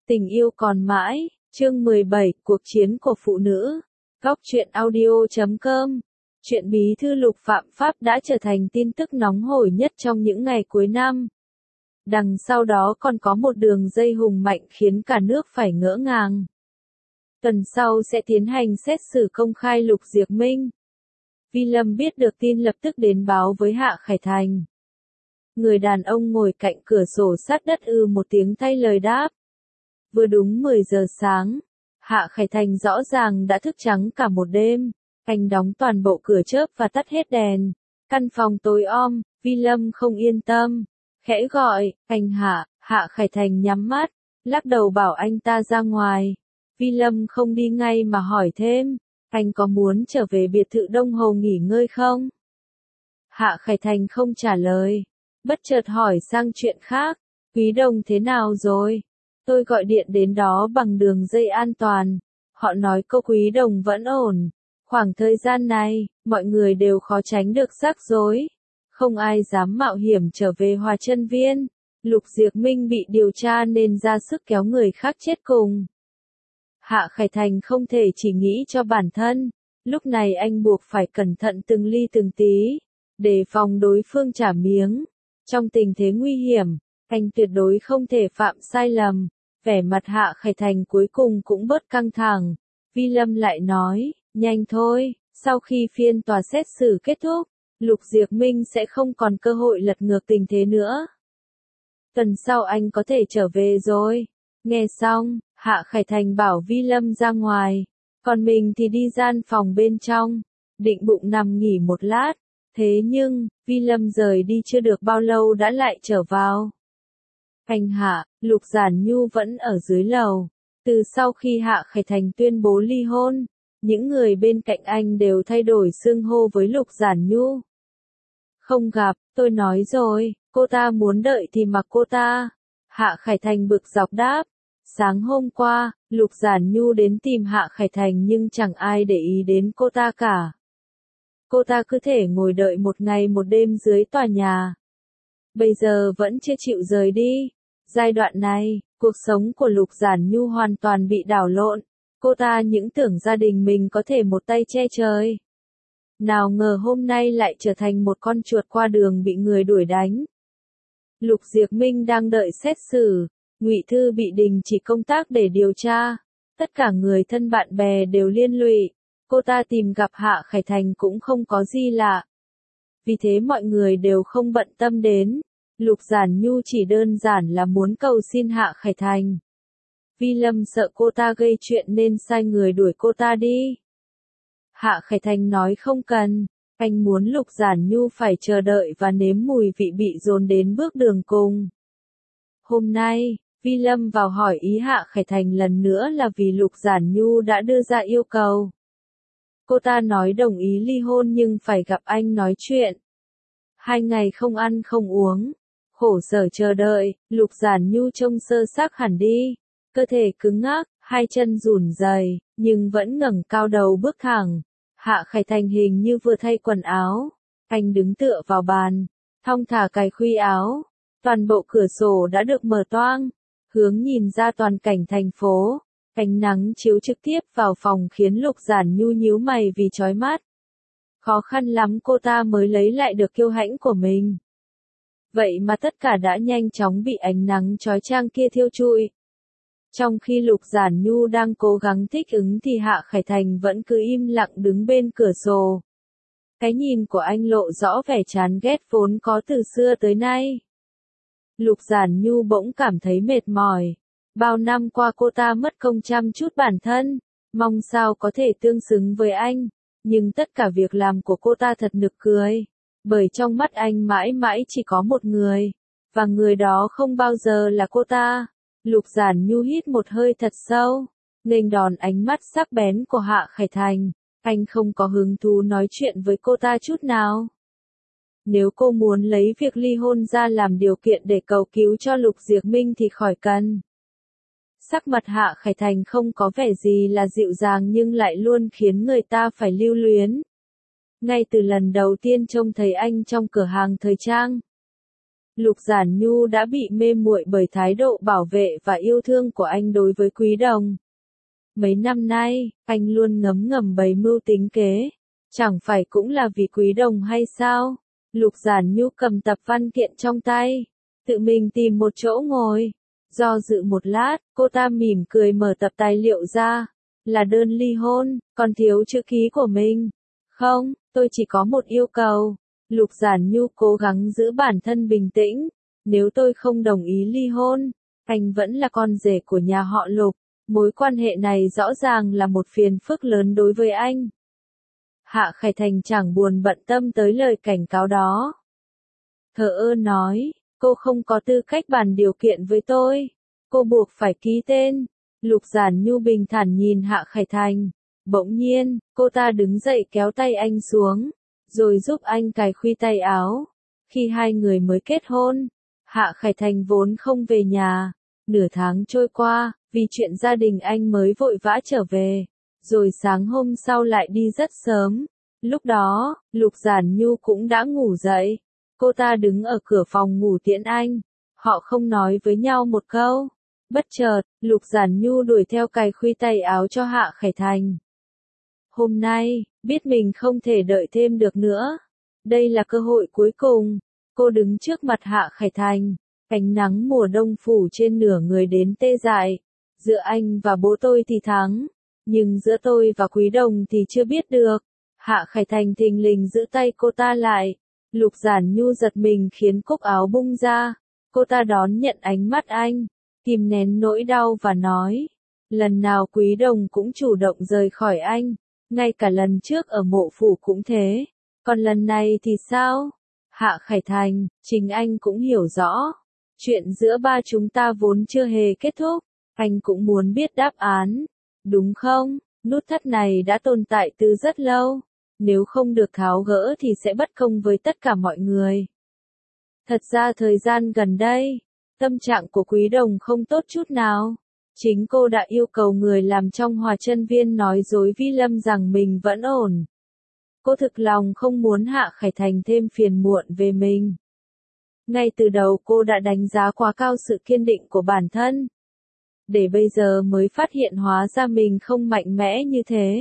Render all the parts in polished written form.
Tình yêu còn mãi, chương 17, cuộc chiến của phụ nữ. Góc truyện audio.com. Chuyện bí thư Lục Phạm Pháp đã trở thành tin tức nóng hổi nhất trong những ngày cuối năm. Đằng sau đó còn có một đường dây hùng mạnh khiến cả nước phải ngỡ ngàng. Tuần sau sẽ tiến hành xét xử công khai Lục Diệc Minh. Vi Lâm biết được tin lập tức đến báo với Hạ Khải Thành. Người đàn ông ngồi cạnh cửa sổ sát đất một tiếng thay lời đáp. Vừa đúng 10 giờ sáng, Hạ Khải Thành rõ ràng đã thức trắng cả một đêm. Anh đóng toàn bộ cửa chớp và tắt hết đèn. Căn phòng tối om, Vi Lâm không yên tâm. Khẽ gọi, anh Hạ. Hạ Khải Thành nhắm mắt, lắc đầu bảo anh ta ra ngoài. Vi Lâm không đi ngay mà hỏi thêm, anh có muốn trở về biệt thự Đông Hồ nghỉ ngơi không? Hạ Khải Thành không trả lời, bất chợt hỏi sang chuyện khác. Quý Đồng thế nào rồi? Tôi gọi điện đến đó bằng đường dây an toàn. Họ nói cô Quý Đồng vẫn ổn. Khoảng thời gian này, mọi người đều khó tránh được rắc rối. Không ai dám mạo hiểm trở về Hòa Chân Viên. Lục Diệc Minh bị điều tra nên ra sức kéo người khác chết cùng. Hạ Khải Thành không thể chỉ nghĩ cho bản thân. Lúc này anh buộc phải cẩn thận từng ly từng tí, đề phòng đối phương trả miếng. Trong tình thế nguy hiểm, anh tuyệt đối không thể phạm sai lầm. Vẻ mặt Hạ Khải Thành cuối cùng cũng bớt căng thẳng. Vi Lâm lại nói, nhanh thôi, sau khi phiên tòa xét xử kết thúc, Lục Diệc Minh sẽ không còn cơ hội lật ngược tình thế nữa. Tuần sau anh có thể trở về rồi. Nghe xong, Hạ Khải Thành bảo Vi Lâm ra ngoài, còn mình thì đi gian phòng bên trong, định bụng nằm nghỉ một lát. Thế nhưng, Vi Lâm rời đi chưa được bao lâu đã lại trở vào. Anh Hạ, Lục Giản Nhu vẫn ở dưới lầu. Từ sau khi Hạ Khải Thành tuyên bố ly hôn, những người bên cạnh anh đều thay đổi xưng hô với Lục Giản Nhu. Không gặp, tôi nói rồi, cô ta muốn đợi thì mặc cô ta. Hạ Khải Thành bực dọc đáp. Sáng hôm qua, Lục Giản Nhu đến tìm Hạ Khải Thành nhưng chẳng ai để ý đến cô ta cả. Cô ta cứ thể ngồi đợi một ngày một đêm dưới tòa nhà. Bây giờ vẫn chưa chịu rời đi. Giai đoạn này, cuộc sống của Lục Giản Nhu hoàn toàn bị đảo lộn. Cô ta những tưởng gia đình mình có thể một tay che trời. Nào ngờ hôm nay lại trở thành một con chuột qua đường bị người đuổi đánh. Lục Diệc Minh đang đợi xét xử. Ngụy Thư bị đình chỉ công tác để điều tra. Tất cả người thân bạn bè đều liên lụy. Cô ta tìm gặp Hạ Khải Thành cũng không có gì lạ. Vì thế mọi người đều không bận tâm đến. Lục Giản Nhu chỉ đơn giản là muốn cầu xin Hạ Khải Thành. Vi Lâm sợ cô ta gây chuyện nên sai người đuổi cô ta đi. Hạ Khải Thành nói không cần. Anh muốn Lục Giản Nhu phải chờ đợi và nếm mùi vị bị dồn đến bước đường cùng. Hôm nay, Vi Lâm vào hỏi ý Hạ Khải Thành lần nữa là vì Lục Giản Nhu đã đưa ra yêu cầu. Cô ta nói đồng ý ly hôn nhưng phải gặp anh nói chuyện. 2 ngày không ăn không uống, khổ sở chờ đợi, Lục Giản Nhu trông sơ xác hẳn đi, cơ thể cứng ngắc, 2 chân run rẩy, nhưng vẫn ngẩng cao đầu bước thẳng. Hạ Khải Thành hình như vừa thay quần áo, anh đứng tựa vào bàn, thong thả cài khuy áo, toàn bộ cửa sổ đã được mở toang, hướng nhìn ra toàn cảnh thành phố. Ánh nắng chiếu trực tiếp vào phòng khiến Lục Giản Nhu nhíu mày vì chói mắt. Khó khăn lắm cô ta mới lấy lại được kiêu hãnh của mình. Vậy mà tất cả đã nhanh chóng bị ánh nắng chói chang kia thiêu trụi. Trong khi Lục Giản Nhu đang cố gắng thích ứng thì Hạ Khải Thành vẫn cứ im lặng đứng bên cửa sổ. Cái nhìn của anh lộ rõ vẻ chán ghét vốn có từ xưa tới nay. Lục Giản Nhu bỗng cảm thấy mệt mỏi. Bao năm qua cô ta mất công chăm chút bản thân, mong sao có thể tương xứng với anh, nhưng tất cả việc làm của cô ta thật nực cười, bởi trong mắt anh mãi mãi chỉ có một người, và người đó không bao giờ là cô ta. Lục Giản Nhu hít một hơi thật sâu, nghênh đòn ánh mắt sắc bén của Hạ Khải Thành, anh không có hứng thú nói chuyện với cô ta chút nào. Nếu cô muốn lấy việc ly hôn ra làm điều kiện để cầu cứu cho Lục Diệc Minh thì khỏi cần. Sắc mặt Hạ Khải Thành không có vẻ gì là dịu dàng nhưng lại luôn khiến người ta phải lưu luyến. Ngay từ lần đầu tiên trông thấy anh trong cửa hàng thời trang, Lục Giản Nhu đã bị mê muội bởi thái độ bảo vệ và yêu thương của anh đối với Quý Đồng. Mấy năm nay, anh luôn ngấm ngầm bày mưu tính kế. Chẳng phải cũng là vì Quý Đồng hay sao? Lục Giản Nhu cầm tập văn kiện trong tay, tự mình tìm một chỗ ngồi. Do dự một lát, cô ta mỉm cười mở tập tài liệu ra. Là đơn ly hôn, còn thiếu chữ ký của mình. Không, tôi chỉ có một yêu cầu. Lục Giản Nhu cố gắng giữ bản thân bình tĩnh. Nếu tôi không đồng ý ly hôn, anh vẫn là con rể của nhà họ Lục. Mối quan hệ này rõ ràng là một phiền phức lớn đối với anh. Hạ Khải Thành chẳng buồn bận tâm tới lời cảnh cáo đó. Thờ ơ nói, cô không có tư cách bàn điều kiện với tôi. Cô buộc phải ký tên. Lục Giản Nhu bình thản nhìn Hạ Khải Thành. Bỗng nhiên, cô ta đứng dậy kéo tay anh xuống, rồi giúp anh cài khuy tay áo. Khi hai người mới kết hôn, Hạ Khải Thành vốn không về nhà. Nửa tháng trôi qua, vì chuyện gia đình anh mới vội vã trở về. Rồi sáng hôm sau lại đi rất sớm. Lúc đó, Lục Giản Nhu cũng đã ngủ dậy. Cô ta đứng ở cửa phòng ngủ tiễn anh. Họ không nói với nhau một câu. Bất chợt, Lục Giản Nhu đuổi theo cài khuy tay áo cho Hạ Khải Thành. Hôm nay, biết mình không thể đợi thêm được nữa. Đây là cơ hội cuối cùng. Cô đứng trước mặt Hạ Khải Thành. Ánh nắng mùa đông phủ trên nửa người đến tê dại. Giữa anh và bố tôi thì thắng. Nhưng giữa tôi và Quý Đồng thì chưa biết được. Hạ Khải Thành thình lình giữ tay cô ta lại. Lục Giản Nhu giật mình khiến cúc áo bung ra. Cô ta đón nhận ánh mắt anh, kìm nén nỗi đau và nói. Lần nào Quý Đồng cũng chủ động rời khỏi anh. Ngay cả lần trước ở mộ phủ cũng thế. Còn lần này thì sao? Hạ Khải Thành, chính anh cũng hiểu rõ. Chuyện giữa ba chúng ta vốn chưa hề kết thúc. Anh cũng muốn biết đáp án. Đúng không? Nút thắt này đã tồn tại từ rất lâu. Nếu không được tháo gỡ thì sẽ bất công với tất cả mọi người. Thật ra thời gian gần đây, tâm trạng của Quý Đồng không tốt chút nào. Chính cô đã yêu cầu người làm trong Hòa Chân Viên nói dối Vi Lâm rằng mình vẫn ổn. Cô thực lòng không muốn Hạ Khải Thành thêm phiền muộn về mình. Ngay từ đầu cô đã đánh giá quá cao sự kiên định của bản thân. Để bây giờ mới phát hiện hóa ra mình không mạnh mẽ như thế.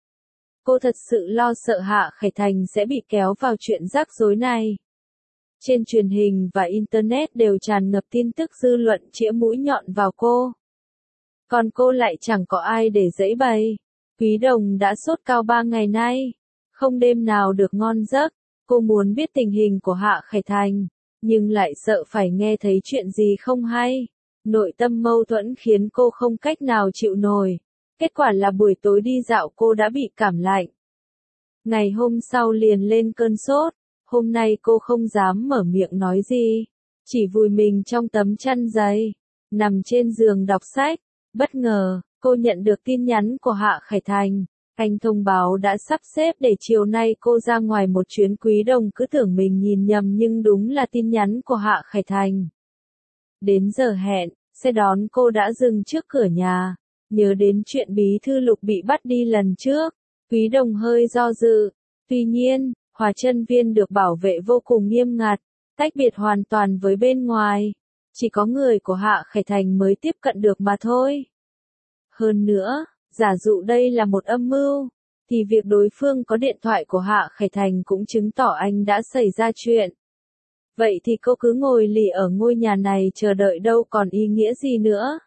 Cô thật sự lo sợ Hạ Khải Thành sẽ bị kéo vào chuyện rắc rối này. Trên truyền hình và Internet đều tràn ngập tin tức dư luận chĩa mũi nhọn vào cô. Còn cô lại chẳng có ai để giãy bày. Quý Đồng đã sốt cao 3 ngày nay. Không đêm nào được ngon giấc. Cô muốn biết tình hình của Hạ Khải Thành. Nhưng lại sợ phải nghe thấy chuyện gì không hay. Nội tâm mâu thuẫn khiến cô không cách nào chịu nổi. Kết quả là buổi tối đi dạo cô đã bị cảm lạnh. Ngày hôm sau liền lên cơn sốt. Hôm nay cô không dám mở miệng nói gì. Chỉ vùi mình trong tấm chăn dày. Nằm trên giường đọc sách. Bất ngờ, cô nhận được tin nhắn của Hạ Khải Thành. Anh thông báo đã sắp xếp để chiều nay cô ra ngoài một chuyến. Quý Đồng cứ tưởng mình nhìn nhầm nhưng đúng là tin nhắn của Hạ Khải Thành. Đến giờ hẹn, xe đón cô đã dừng trước cửa nhà. Nhớ đến chuyện bí thư Lục bị bắt đi lần trước, Quý Đồng hơi do dự. Tuy nhiên, Hòa Chân Viên được bảo vệ vô cùng nghiêm ngặt, tách biệt hoàn toàn với bên ngoài. Chỉ có người của Hạ Khải Thành mới tiếp cận được mà thôi. Hơn nữa, giả dụ đây là một âm mưu, thì việc đối phương có điện thoại của Hạ Khải Thành cũng chứng tỏ anh đã xảy ra chuyện. Vậy thì cô cứ ngồi lì ở ngôi nhà này chờ đợi đâu còn ý nghĩa gì nữa.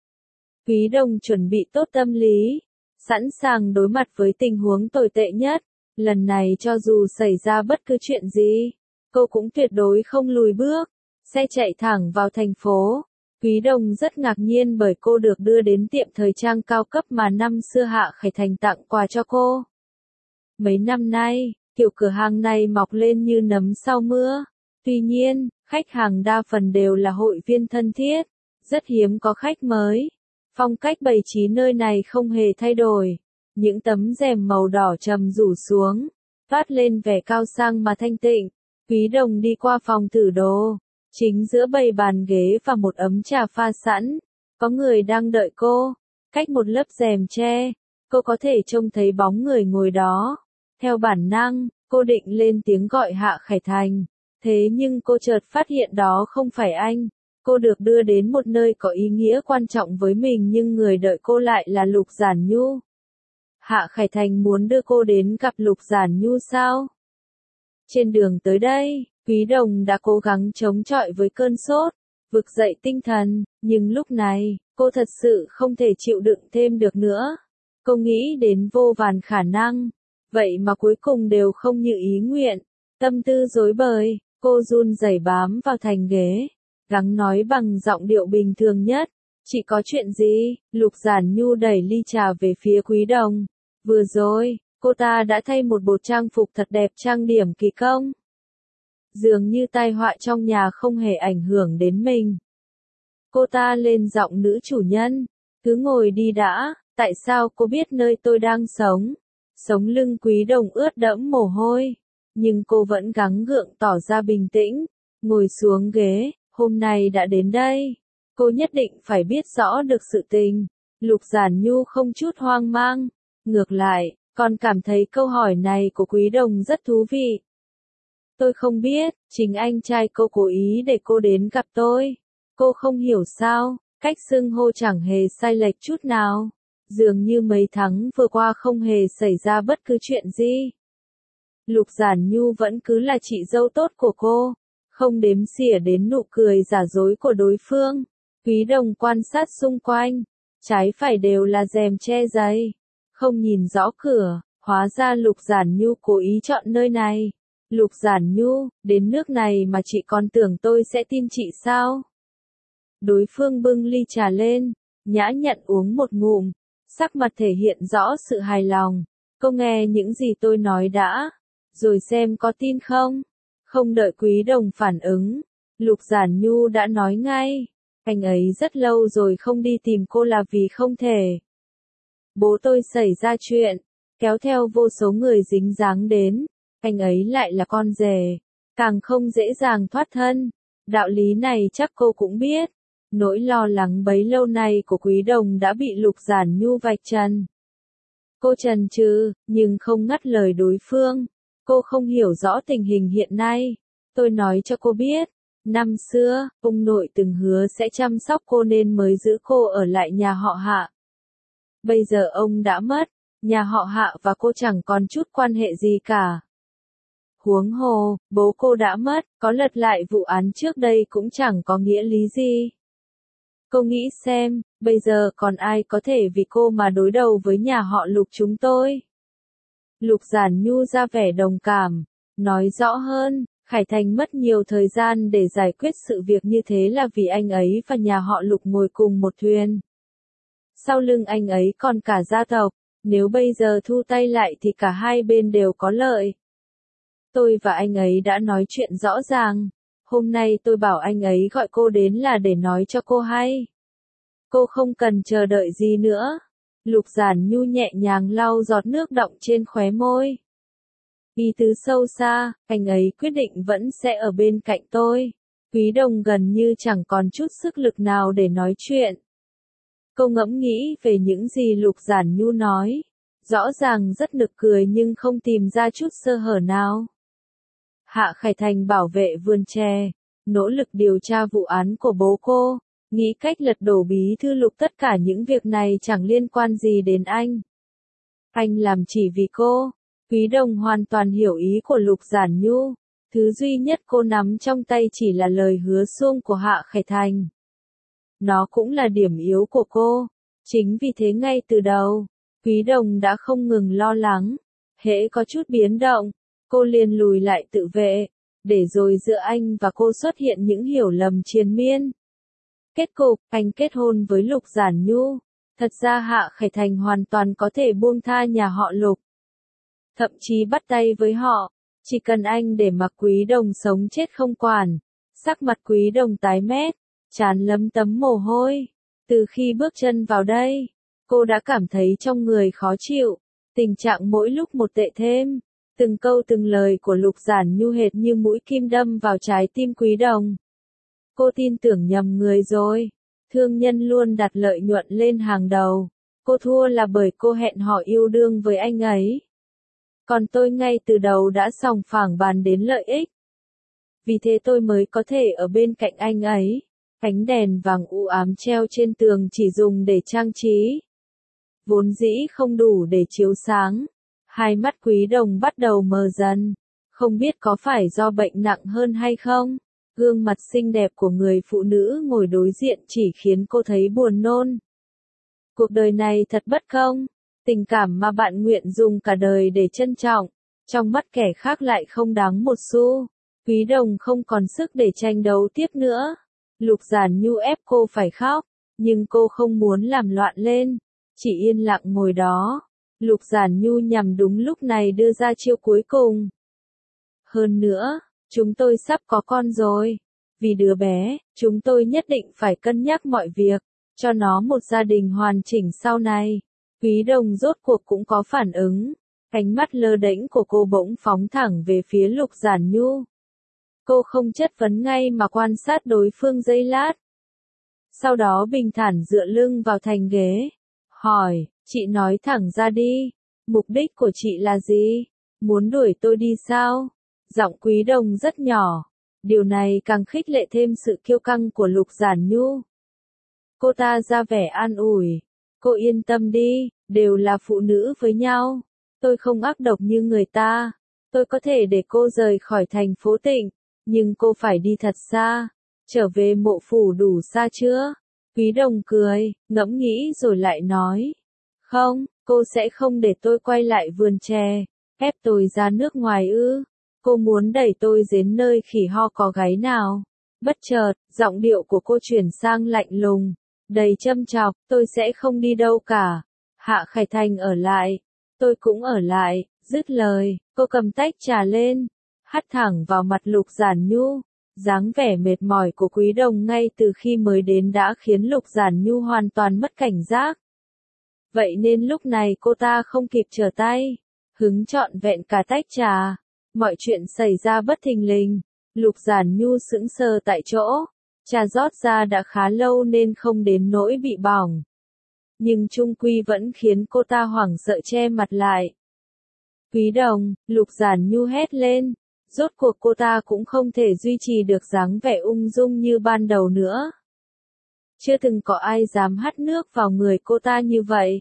Quý Đồng chuẩn bị tốt tâm lý, sẵn sàng đối mặt với tình huống tồi tệ nhất. Lần này cho dù xảy ra bất cứ chuyện gì, cô cũng tuyệt đối không lùi bước. Xe chạy thẳng vào thành phố. Quý Đồng rất ngạc nhiên bởi cô được đưa đến tiệm thời trang cao cấp mà năm xưa Hạ Khải Thành tặng quà cho cô. Mấy năm nay, kiểu cửa hàng này mọc lên như nấm sau mưa. Tuy nhiên, khách hàng đa phần đều là hội viên thân thiết, rất hiếm có khách mới. Phong cách bày trí nơi này không hề thay đổi. Những tấm rèm màu đỏ trầm rủ xuống, toát lên vẻ cao sang mà thanh tịnh. Quý Đồng đi qua phòng thử đồ. Chính giữa bầy bàn ghế và một ấm trà pha sẵn, có người đang đợi cô. Cách một lớp rèm tre, cô có thể trông thấy bóng người ngồi đó. Theo bản năng, cô định lên tiếng gọi Hạ Khải Thành. Thế nhưng cô chợt phát hiện đó không phải anh. Cô được đưa đến một nơi có ý nghĩa quan trọng với mình nhưng người đợi cô lại là Lục Giản Nhu. Hạ Khải Thành muốn đưa cô đến gặp Lục Giản Nhu sao? Trên đường tới đây, Quý Đồng đã cố gắng chống chọi với cơn sốt, vực dậy tinh thần, nhưng lúc này, cô thật sự không thể chịu đựng thêm được nữa. Cô nghĩ đến vô vàn khả năng, vậy mà cuối cùng đều không như ý nguyện. Tâm tư rối bời, cô run rẩy bám vào thành ghế, gắng nói bằng giọng điệu bình thường nhất. Chị có chuyện gì? Lục Giản Nhu đẩy ly trà về phía Quý Đồng. Vừa rồi, cô ta đã thay một bộ trang phục thật đẹp trang điểm kỳ công. Dường như tai họa trong nhà không hề ảnh hưởng đến mình. Cô ta lên giọng nữ chủ nhân. Cứ ngồi đi đã, tại sao cô biết nơi tôi đang sống? Sống lưng Quý Đồng ướt đẫm mồ hôi. Nhưng cô vẫn gắng gượng tỏ ra bình tĩnh. Ngồi xuống ghế, hôm nay đã đến đây. Cô nhất định phải biết rõ được sự tình. Lục Giản Nhu không chút hoang mang. Ngược lại, còn cảm thấy câu hỏi này của Quý Đồng rất thú vị. Tôi không biết, chính anh trai cô cố ý để cô đến gặp tôi. Cô không hiểu sao, cách xưng hô chẳng hề sai lệch chút nào. Dường như mấy tháng vừa qua không hề xảy ra bất cứ chuyện gì. Lục Giản Nhu vẫn cứ là chị dâu tốt của cô, không đếm xỉa đến nụ cười giả dối của đối phương. Quý Đồng quan sát xung quanh, trái phải đều là rèm che giày, không nhìn rõ cửa, hóa ra Lục Giản Nhu cố ý chọn nơi này. Lục Giản Nhu, đến nước này mà chị còn tưởng tôi sẽ tin chị sao? Đối phương bưng ly trà lên, nhã nhặn uống một ngụm, sắc mặt thể hiện rõ sự hài lòng. Cô nghe những gì tôi nói đã, rồi xem có tin không? Không đợi Quý Đồng phản ứng, Lục Giản Nhu đã nói ngay, anh ấy rất lâu rồi không đi tìm cô là vì không thể. Bố tôi xảy ra chuyện, kéo theo vô số người dính dáng đến, anh ấy lại là con rể, càng không dễ dàng thoát thân. Đạo lý này chắc cô cũng biết. Nỗi lo lắng bấy lâu nay của Quý Đồng đã bị Lục Giản Nhu vạch trần. Cô chần chừ, nhưng không ngắt lời đối phương. Cô không hiểu rõ tình hình hiện nay. Tôi nói cho cô biết, năm xưa, ông nội từng hứa sẽ chăm sóc cô nên mới giữ cô ở lại nhà họ Hạ. Bây giờ ông đã mất, nhà họ Hạ và cô chẳng còn chút quan hệ gì cả. Huống hồ, bố cô đã mất, có lật lại vụ án trước đây cũng chẳng có nghĩa lý gì. Cô nghĩ xem, bây giờ còn ai có thể vì cô mà đối đầu với nhà họ Lục chúng tôi? Lục Giản Nhu ra vẻ đồng cảm, nói rõ hơn, Khải Thành mất nhiều thời gian để giải quyết sự việc như thế là vì anh ấy và nhà họ Lục ngồi cùng một thuyền. Sau lưng anh ấy còn cả gia tộc, nếu bây giờ thu tay lại thì cả hai bên đều có lợi. Tôi và anh ấy đã nói chuyện rõ ràng. Hôm nay tôi bảo anh ấy gọi cô đến là để nói cho cô hay. Cô không cần chờ đợi gì nữa. Lục Giản Nhu nhẹ nhàng lau giọt nước đọng trên khóe môi. Ý tứ sâu xa, anh ấy quyết định vẫn sẽ ở bên cạnh tôi. Quý Đồng gần như chẳng còn chút sức lực nào để nói chuyện. Cô ngẫm nghĩ về những gì Lục Giản Nhu nói. Rõ ràng rất nực cười nhưng không tìm ra chút sơ hở nào. Hạ Khải Thành bảo vệ vườn chè, nỗ lực điều tra vụ án của bố cô, nghĩ cách lật đổ bí thư Lục, tất cả những việc này chẳng liên quan gì đến anh. Anh làm chỉ vì cô. Quý Đồng hoàn toàn hiểu ý của Lục Giản Nhu, thứ duy nhất cô nắm trong tay chỉ là lời hứa suông của Hạ Khải Thành. Nó cũng là điểm yếu của cô. Chính vì thế ngay từ đầu, Quý Đồng đã không ngừng lo lắng. Hễ có chút biến động, cô liền lùi lại tự vệ, để rồi giữa anh và cô xuất hiện những hiểu lầm triền miên. Kết cục, anh kết hôn với Lục Giản Nhu. Thật ra Hạ Khải Thành hoàn toàn có thể buông tha nhà họ Lục. Thậm chí bắt tay với họ, chỉ cần anh để mặc Quý Đồng sống chết không quản. Sắc mặt Quý Đồng tái mét, trán lấm tấm mồ hôi. Từ khi bước chân vào đây, cô đã cảm thấy trong người khó chịu, tình trạng mỗi lúc một tệ thêm. Từng câu từng lời của Lục Giản Nhu hệt như mũi kim đâm vào trái tim Quý Đồng. Cô tin tưởng nhầm người rồi. Thương nhân luôn đặt lợi nhuận lên hàng đầu. Cô thua là bởi cô hẹn hò yêu đương với anh ấy. Còn tôi ngay từ đầu đã sòng phẳng bàn đến lợi ích. vì thế tôi mới có thể ở bên cạnh anh ấy. Ánh đèn vàng u ám treo trên tường chỉ dùng để trang trí, vốn dĩ không đủ để chiếu sáng. Hai mắt Quý Đồng bắt đầu mờ dần, không biết có phải do bệnh nặng hơn hay không. Gương mặt xinh đẹp của người phụ nữ ngồi đối diện chỉ khiến cô thấy buồn nôn. Cuộc đời này thật bất công, tình cảm mà bạn nguyện dùng cả đời để trân trọng, trong mắt kẻ khác lại không đáng một xu. Quý Đồng không còn sức để tranh đấu tiếp nữa. Lục Giản Nhu ép cô phải khóc, nhưng cô không muốn làm loạn lên, chỉ yên lặng ngồi đó. Lục Giản Nhu nhằm đúng lúc này đưa ra chiêu cuối cùng. Hơn nữa, chúng tôi sắp có con rồi. Vì đứa bé, chúng tôi nhất định phải cân nhắc mọi việc, cho nó một gia đình hoàn chỉnh sau này. Quý Đồng rốt cuộc cũng có phản ứng. Ánh mắt lơ đễnh của cô bỗng phóng thẳng về phía Lục Giản Nhu. Cô không chất vấn ngay mà quan sát đối phương giây lát. Sau đó bình thản dựa lưng vào thành ghế. Hỏi, chị nói thẳng ra đi. Mục đích của chị là gì? Muốn đuổi tôi đi sao? Giọng Quý Đồng rất nhỏ. Điều này càng khích lệ thêm sự kiêu căng của Lục Giản Nhu. Cô ta ra vẻ an ủi. Cô yên tâm đi, đều là phụ nữ với nhau. Tôi không ác độc như người ta. Tôi có thể để cô rời khỏi thành phố Tịnh, nhưng cô phải đi thật xa. Trở về Mộ Phủ đủ xa chưa? Quý Đồng cười, ngẫm nghĩ rồi lại nói. Không, cô sẽ không để tôi quay lại vườn chè, ép tôi ra nước ngoài ư? Cô muốn đẩy tôi đến nơi khỉ ho có gáy nào? Bất chợt, giọng điệu của cô chuyển sang lạnh lùng, đầy châm chọc, tôi sẽ không đi đâu cả. Hạ Khải Thành ở lại, tôi cũng ở lại. Dứt lời, cô cầm tách trà lên, hắt thẳng vào mặt Lục Giản Nhu. Dáng vẻ mệt mỏi của Quý Đồng ngay từ khi mới đến đã khiến Lục Giản Nhu hoàn toàn mất cảnh giác. Vậy nên lúc này cô ta không kịp trở tay, hứng trọn vẹn cả tách trà. Mọi chuyện xảy ra bất thình lình, Lục Giản Nhu sững sờ tại chỗ. Trà rót ra đã khá lâu nên không đến nỗi bị bỏng, nhưng chung quy vẫn khiến cô ta hoảng sợ che mặt lại. Quý Đồng, Lục Giản Nhu hét lên. Rốt cuộc cô ta cũng không thể duy trì được dáng vẻ ung dung như ban đầu nữa. Chưa từng có ai dám hắt nước vào người cô ta như vậy.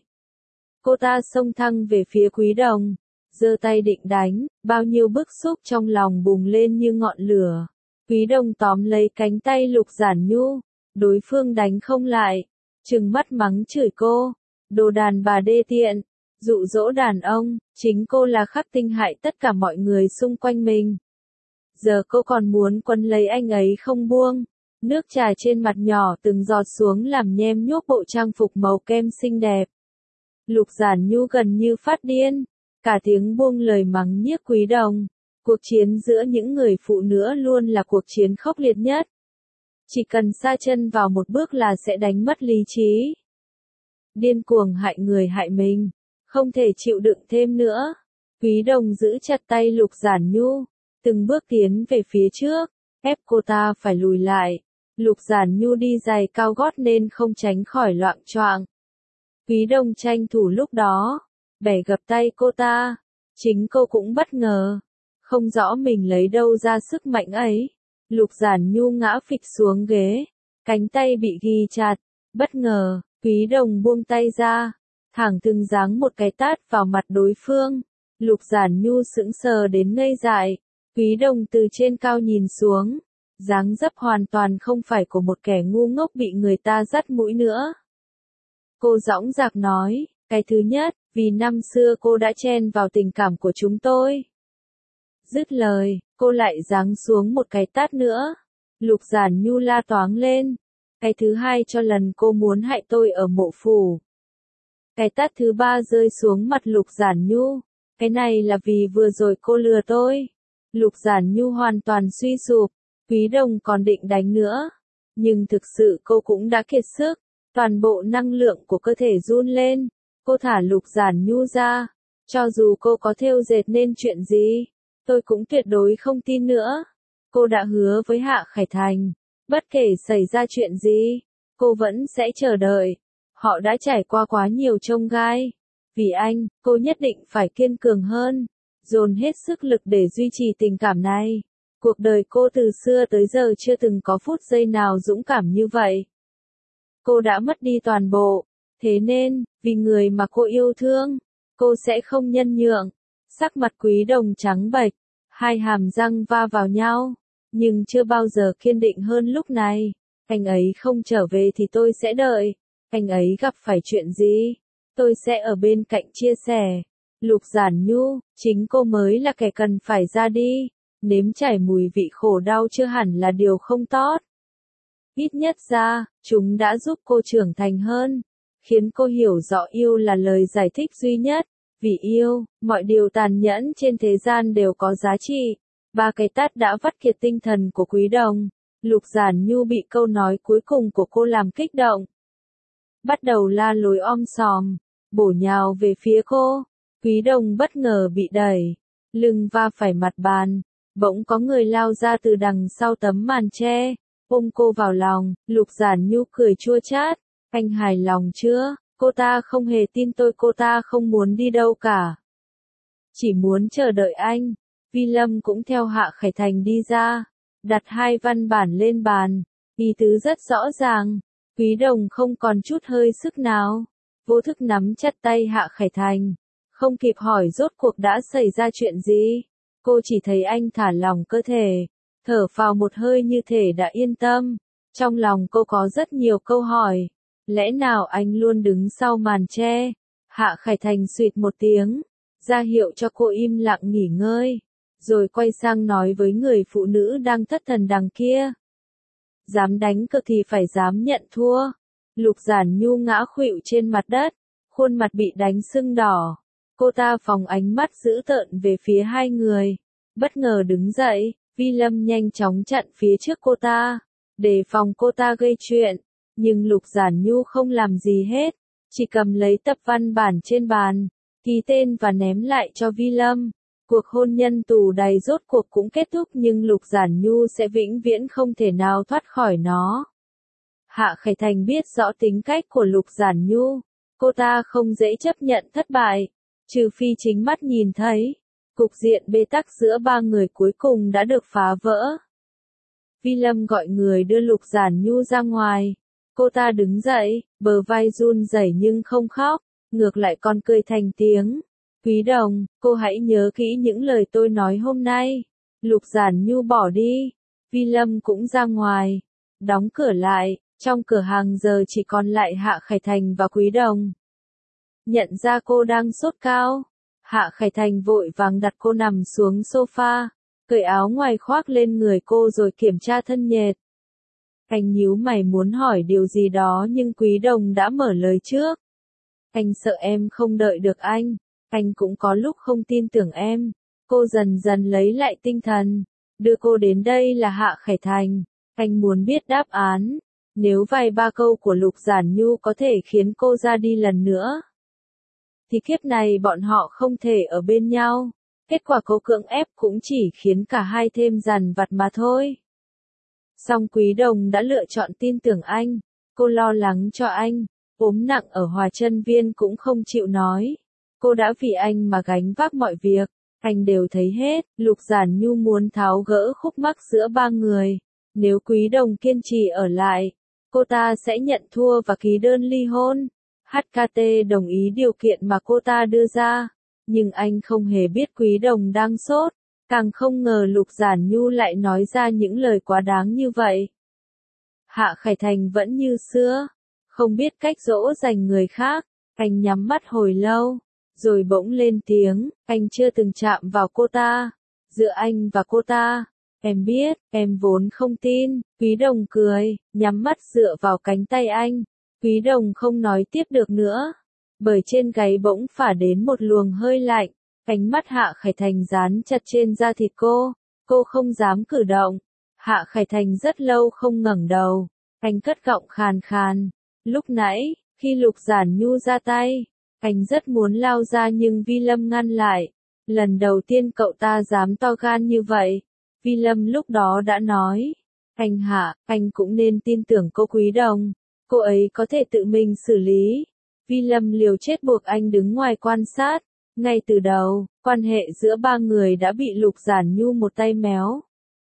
Cô ta xông thẳng về phía Quý Đồng, giơ tay định đánh, bao nhiêu bức xúc trong lòng bùng lên như ngọn lửa. Quý Đồng tóm lấy cánh tay Lục Giản Nhu, đối phương đánh không lại, trừng mắt mắng chửi cô, đồ đàn bà đê tiện, dụ dỗ đàn ông, chính cô là khắc tinh hại tất cả mọi người xung quanh mình. Giờ cô còn muốn quấn lấy anh ấy không buông. Nước trà trên mặt nhỏ từng giọt xuống làm nhem nhuốc bộ trang phục màu kem xinh đẹp. Lục Giản Nhu gần như phát điên, cả tiếng buông lời mắng nhiếc Quý Đồng. Cuộc chiến giữa những người phụ nữ luôn là cuộc chiến khốc liệt nhất. Chỉ cần sa chân vào một bước là sẽ đánh mất lý trí. Điên cuồng hại người hại mình, không thể chịu đựng thêm nữa. Quý Đồng giữ chặt tay Lục Giản Nhu, từng bước tiến về phía trước, ép cô ta phải lùi lại. Lục Giản Nhu đi giày cao gót nên không tránh khỏi loạng choạng. Quý Đồng tranh thủ lúc đó, bẻ gập tay cô ta. Chính cô cũng bất ngờ, không rõ mình lấy đâu ra sức mạnh ấy. Lục Giản Nhu ngã phịch xuống ghế, cánh tay bị ghi chặt. Bất ngờ, Quý Đồng buông tay ra, thẳng thừng giáng một cái tát vào mặt đối phương. Lục Giản Nhu sững sờ đến ngây dại. Quý Đồng từ trên cao nhìn xuống, dáng dấp hoàn toàn không phải của một kẻ ngu ngốc bị người ta dắt mũi nữa. Cô dõng dạc nói, cái thứ nhất, vì năm xưa cô đã chen vào tình cảm của chúng tôi. Dứt lời, cô lại giáng xuống một cái tát nữa. Lục Giản Nhu la toáng lên. Cái thứ hai cho lần cô muốn hại tôi ở Mộ Phủ. Cái tát thứ ba rơi xuống mặt Lục Giản Nhu. Cái này là vì vừa rồi cô lừa tôi. Lục Giản Nhu hoàn toàn suy sụp. Quý Đồng còn định đánh nữa, nhưng thực sự cô cũng đã kiệt sức. Toàn bộ năng lượng của cơ thể run lên. Cô thả Lục Giản Nhu ra. Cho dù cô có thêu dệt nên chuyện gì, tôi cũng tuyệt đối không tin nữa. Cô đã hứa với Hạ Khải Thành, bất kể xảy ra chuyện gì, cô vẫn sẽ chờ đợi. Họ đã trải qua quá nhiều chông gai. Vì anh, cô nhất định phải kiên cường hơn, dồn hết sức lực để duy trì tình cảm này. Cuộc đời cô từ xưa tới giờ chưa từng có phút giây nào dũng cảm như vậy. Cô đã mất đi toàn bộ, thế nên, vì người mà cô yêu thương, cô sẽ không nhân nhượng. Sắc mặt Quý Đồng trắng bệch, hai hàm răng va vào nhau, nhưng chưa bao giờ kiên định hơn lúc này. Anh ấy không trở về thì tôi sẽ đợi, anh ấy gặp phải chuyện gì, tôi sẽ ở bên cạnh chia sẻ. Lục Giản Nhu, chính cô mới là kẻ cần phải ra đi, nếm trải mùi vị khổ đau chưa hẳn là điều không tốt. Ít nhất ra, chúng đã giúp cô trưởng thành hơn, khiến cô hiểu rõ yêu là lời giải thích duy nhất. Vì yêu, mọi điều tàn nhẫn trên thế gian đều có giá trị. Ba cái tát đã vắt kiệt tinh thần của Quý Đồng. Lục Giản Nhu bị câu nói cuối cùng của cô làm kích động. Bắt đầu la lối om sòm, bổ nhào về phía cô. Quý Đồng bất ngờ bị đẩy, lưng va phải mặt bàn. Bỗng có người lao ra từ đằng sau tấm màn che, ôm cô vào lòng. Lục Giản Nhu cười chua chát. Anh hài lòng chưa? Cô ta không hề tin tôi, cô ta không muốn đi đâu cả. Chỉ muốn chờ đợi anh. Vi Lâm cũng theo Hạ Khải Thành đi ra, đặt hai văn bản lên bàn, ý tứ rất rõ ràng. Quý Đồng không còn chút hơi sức nào, vô thức nắm chặt tay Hạ Khải Thành, không kịp hỏi rốt cuộc đã xảy ra chuyện gì. Cô chỉ thấy anh thả lỏng cơ thể, thở phào một hơi như thể đã yên tâm. Trong lòng cô có rất nhiều câu hỏi. Lẽ nào anh luôn đứng sau màn che? Hạ Khải Thành xụt một tiếng, ra hiệu cho cô im lặng nghỉ ngơi, rồi quay sang nói với người phụ nữ đang thất thần đằng kia. Dám đánh cược thì phải dám nhận thua. Lục Giản Nhu ngã khuỵu trên mặt đất, khuôn mặt bị đánh sưng đỏ. Cô ta phóng ánh mắt dữ tợn về phía hai người, bất ngờ đứng dậy. Vi Lâm nhanh chóng chặn phía trước cô ta, đề phòng cô ta gây chuyện. Nhưng Lục Giản Nhu không làm gì hết, chỉ cầm lấy tập văn bản trên bàn, ký tên và ném lại cho Vi Lâm. Cuộc hôn nhân tù đầy rốt cuộc cũng kết thúc, nhưng Lục Giản Nhu sẽ vĩnh viễn không thể nào thoát khỏi nó. Hạ Khải Thành biết rõ tính cách của Lục Giản Nhu, cô ta không dễ chấp nhận thất bại, trừ phi chính mắt nhìn thấy. Cục diện bế tắc giữa ba người cuối cùng đã được phá vỡ. Vi Lâm gọi người đưa Lục Giản Nhu ra ngoài. Cô ta đứng dậy, bờ vai run rẩy nhưng không khóc, ngược lại còn cười thành tiếng. Quý Đồng, cô hãy nhớ kỹ những lời tôi nói hôm nay. Lục Giản Nhu bỏ đi. Vi Lâm cũng ra ngoài, đóng cửa lại. Trong cửa hàng giờ chỉ còn lại Hạ Khải Thành và Quý Đồng. Nhận ra cô đang sốt cao, Hạ Khải Thành vội vàng đặt cô nằm xuống sofa, cởi áo ngoài khoác lên người cô rồi kiểm tra thân nhiệt. Anh nhíu mày muốn hỏi điều gì đó nhưng Quý Đồng đã mở lời trước. Anh sợ em không đợi được anh cũng có lúc không tin tưởng em. Cô dần dần lấy lại tinh thần. Đưa cô đến đây là Hạ Khải Thành. Anh muốn biết đáp án. Nếu vài ba câu của Lục Giản Nhu có thể khiến cô ra đi lần nữa, thì kiếp này bọn họ không thể ở bên nhau. Kết quả cô cưỡng ép cũng chỉ khiến cả hai thêm dằn vặt mà thôi. Song Quý Đồng đã lựa chọn tin tưởng anh. Cô lo lắng cho anh, ốm nặng ở Hòa Chân Viên cũng không chịu nói. Cô đã vì anh mà gánh vác mọi việc, anh đều thấy hết. Lục Giản Nhu muốn tháo gỡ khúc mắc giữa ba người. Nếu Quý Đồng kiên trì ở lại, cô ta sẽ nhận thua và ký đơn ly hôn. HKT đồng ý điều kiện mà cô ta đưa ra, nhưng anh không hề biết Quý Đồng đang sốt, càng không ngờ Lục Giản Nhu lại nói ra những lời quá đáng như vậy. Hạ Khải Thành vẫn như xưa, không biết cách dỗ dành người khác, anh nhắm mắt hồi lâu, rồi bỗng lên tiếng, anh chưa từng chạm vào cô ta, giữa anh và cô ta. Em biết, em vốn không tin. Quý Đồng cười, nhắm mắt dựa vào cánh tay anh. Quý Đồng không nói tiếp được nữa, bởi trên gáy bỗng phả đến một luồng hơi lạnh. Ánh mắt Hạ Khải Thành dán chặt trên da thịt cô không dám cử động. Hạ Khải Thành rất lâu không ngẩng đầu, anh cất giọng khàn khàn. Lúc nãy, khi Lục Giản Nhu ra tay, anh rất muốn lao ra nhưng Vi Lâm ngăn lại. Lần đầu tiên cậu ta dám to gan như vậy. Vi Lâm lúc đó đã nói, anh Hạ, anh cũng nên tin tưởng cô Quý Đồng, cô ấy có thể tự mình xử lý. Vi Lâm liều chết buộc anh đứng ngoài quan sát. Ngay từ đầu, quan hệ giữa ba người đã bị Lục Giản Nhu một tay méo.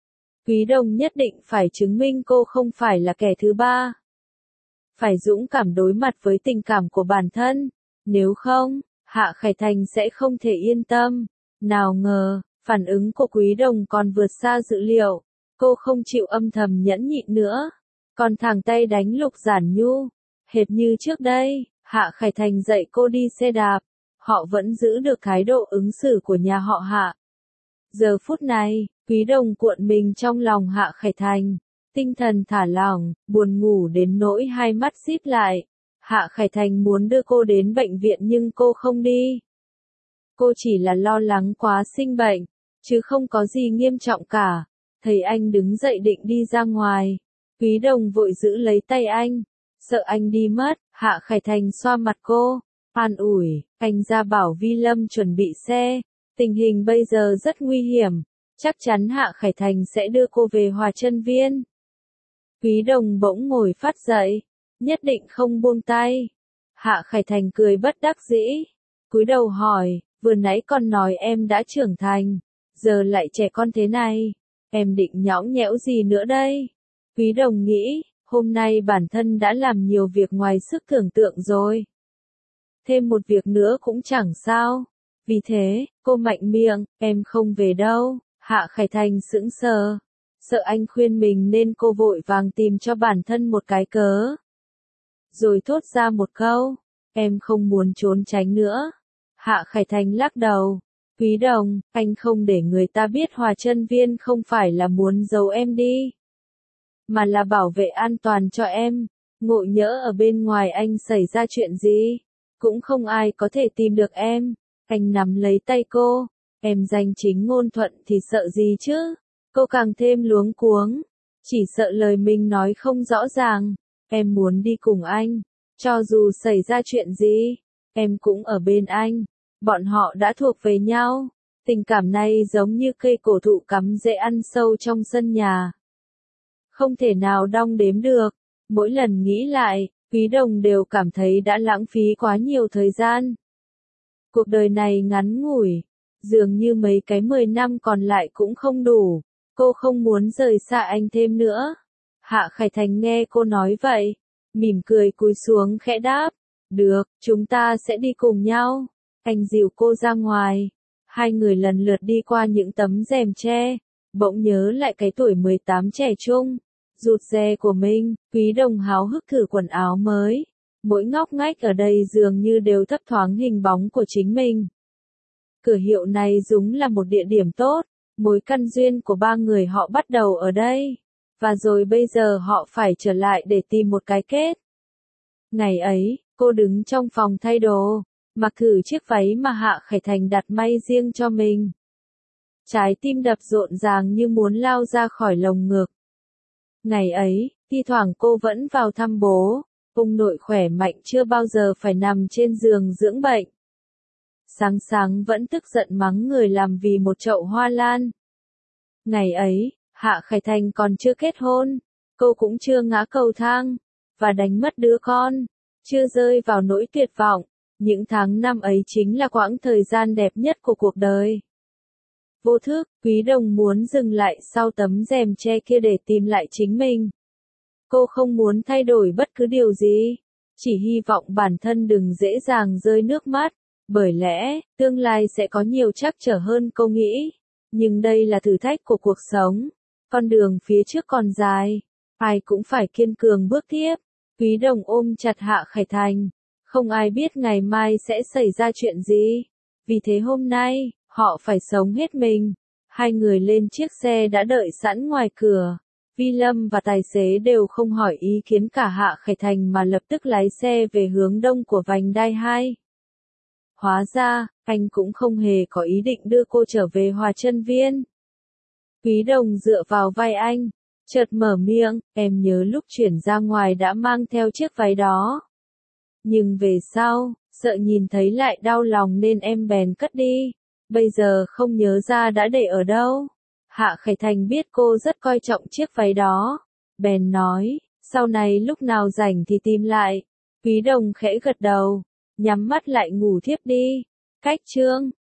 Quý Đồng nhất định phải chứng minh cô không phải là kẻ thứ ba. Phải dũng cảm đối mặt với tình cảm của bản thân. Nếu không, Hạ Khải Thành sẽ không thể yên tâm. Nào ngờ, phản ứng của Quý Đồng còn vượt xa dự liệu. Cô không chịu âm thầm nhẫn nhịn nữa. Còn thẳng tay đánh Lục Giản Nhu. Hệt như trước đây, Hạ Khải Thành dạy cô đi xe đạp. Họ vẫn giữ được thái độ ứng xử của nhà họ Hạ. Giờ phút này, Quý Đồng cuộn mình trong lòng Hạ Khải Thành. Tinh thần thả lỏng, buồn ngủ đến nỗi hai mắt díp lại. Hạ Khải Thành muốn đưa cô đến bệnh viện nhưng cô không đi. Cô chỉ là lo lắng quá sinh bệnh, chứ không có gì nghiêm trọng cả. Thấy anh đứng dậy định đi ra ngoài. Quý Đồng vội giữ lấy tay anh. Sợ anh đi mất, Hạ Khải Thành xoa mặt cô. An ủi, anh ra bảo Vi Lâm chuẩn bị xe. Tình hình bây giờ rất nguy hiểm. Chắc chắn Hạ Khải Thành sẽ đưa cô về Hòa Chân Viên. Quý Đồng bỗng ngồi phát dậy. Nhất định không buông tay. Hạ Khải Thành cười bất đắc dĩ. Cúi đầu hỏi, vừa nãy con nói em đã trưởng thành. Giờ lại trẻ con thế này. Em định nhõng nhẽo gì nữa đây? Quý Đồng nghĩ, hôm nay bản thân đã làm nhiều việc ngoài sức tưởng tượng rồi. Thêm một việc nữa cũng chẳng sao. Vì thế, cô mạnh miệng, em không về đâu. Hạ Khải Thành sững sờ. Sợ anh khuyên mình nên cô vội vàng tìm cho bản thân một cái cớ. Rồi thốt ra một câu, em không muốn trốn tránh nữa. Hạ Khải Thành lắc đầu. Quý Đồng, anh không để người ta biết Hòa Chân Viên không phải là muốn giấu em đi. Mà là bảo vệ an toàn cho em. Ngộ nhỡ ở bên ngoài anh xảy ra chuyện gì. Cũng không ai có thể tìm được em. Anh nắm lấy tay cô. Em danh chính ngôn thuận thì sợ gì chứ? Cô càng thêm luống cuống. Chỉ sợ lời mình nói không rõ ràng. Em muốn đi cùng anh. Cho dù xảy ra chuyện gì, em cũng ở bên anh. Bọn họ đã thuộc về nhau. Tình cảm này giống như cây cổ thụ cắm rễ ăn sâu trong sân nhà. Không thể nào đong đếm được. Mỗi lần nghĩ lại, Quý Đồng đều cảm thấy đã lãng phí quá nhiều thời gian. Cuộc đời này ngắn ngủi. Dường như mấy cái 10 năm còn lại cũng không đủ. Cô không muốn rời xa anh thêm nữa. Hạ Khải Thành nghe cô nói vậy. Mỉm cười cúi xuống khẽ đáp. Được, chúng ta sẽ đi cùng nhau. Anh dìu cô ra ngoài. Hai người lần lượt đi qua những tấm rèm tre. Bỗng nhớ lại cái tuổi 18 trẻ trung. Rụt rè của mình, Quý Đồng háo hức thử quần áo mới. Mỗi ngóc ngách ở đây dường như đều thấp thoáng hình bóng của chính mình. Cửa hiệu này đúng là một địa điểm tốt. Mối căn duyên của ba người họ bắt đầu ở đây. Và rồi bây giờ họ phải trở lại để tìm một cái kết. Ngày ấy, cô đứng trong phòng thay đồ, mặc thử chiếc váy mà Hạ Khải Thành đặt may riêng cho mình. Trái tim đập rộn ràng như muốn lao ra khỏi lồng ngực. Ngày ấy, thi thoảng cô vẫn vào thăm bố. Ông nội khỏe mạnh chưa bao giờ phải nằm trên giường dưỡng bệnh. Sáng sáng vẫn tức giận mắng người làm vì một chậu hoa lan. Ngày ấy, Hạ Khải Thành còn chưa kết hôn. Cô cũng chưa ngã cầu thang. Và đánh mất đứa con. Chưa rơi vào nỗi tuyệt vọng. Những tháng năm ấy chính là quãng thời gian đẹp nhất của cuộc đời. Vô thức, Quý Đồng muốn dừng lại sau tấm rèm tre kia để tìm lại chính mình. Cô không muốn thay đổi bất cứ điều gì. Chỉ hy vọng bản thân đừng dễ dàng rơi nước mắt. Bởi lẽ, tương lai sẽ có nhiều trắc trở hơn cô nghĩ. Nhưng đây là thử thách của cuộc sống. Con đường phía trước còn dài. Ai cũng phải kiên cường bước tiếp. Quý Đồng ôm chặt Hạ Khải Thành. Không ai biết ngày mai sẽ xảy ra chuyện gì. Vì thế hôm nay, họ phải sống hết mình. Hai người lên chiếc xe đã đợi sẵn ngoài cửa. Vi Lâm và tài xế đều không hỏi ý kiến cả Hạ Khải Thành mà lập tức lái xe về hướng đông của vành đai 2. Hóa ra, anh cũng không hề có ý định đưa cô trở về Hòa Chân Viên. Quý Đồng dựa vào vai anh, chợt mở miệng, em nhớ lúc chuyển ra ngoài đã mang theo chiếc váy đó. Nhưng về sau, sợ nhìn thấy lại đau lòng nên em bèn cất đi. Bây giờ không nhớ ra đã để ở đâu. Hạ Khải Thành biết cô rất coi trọng chiếc váy đó. Bèn nói, sau này lúc nào rảnh thì tìm lại. Quý Đồng khẽ gật đầu, nhắm mắt lại ngủ thiếp đi. Cách chương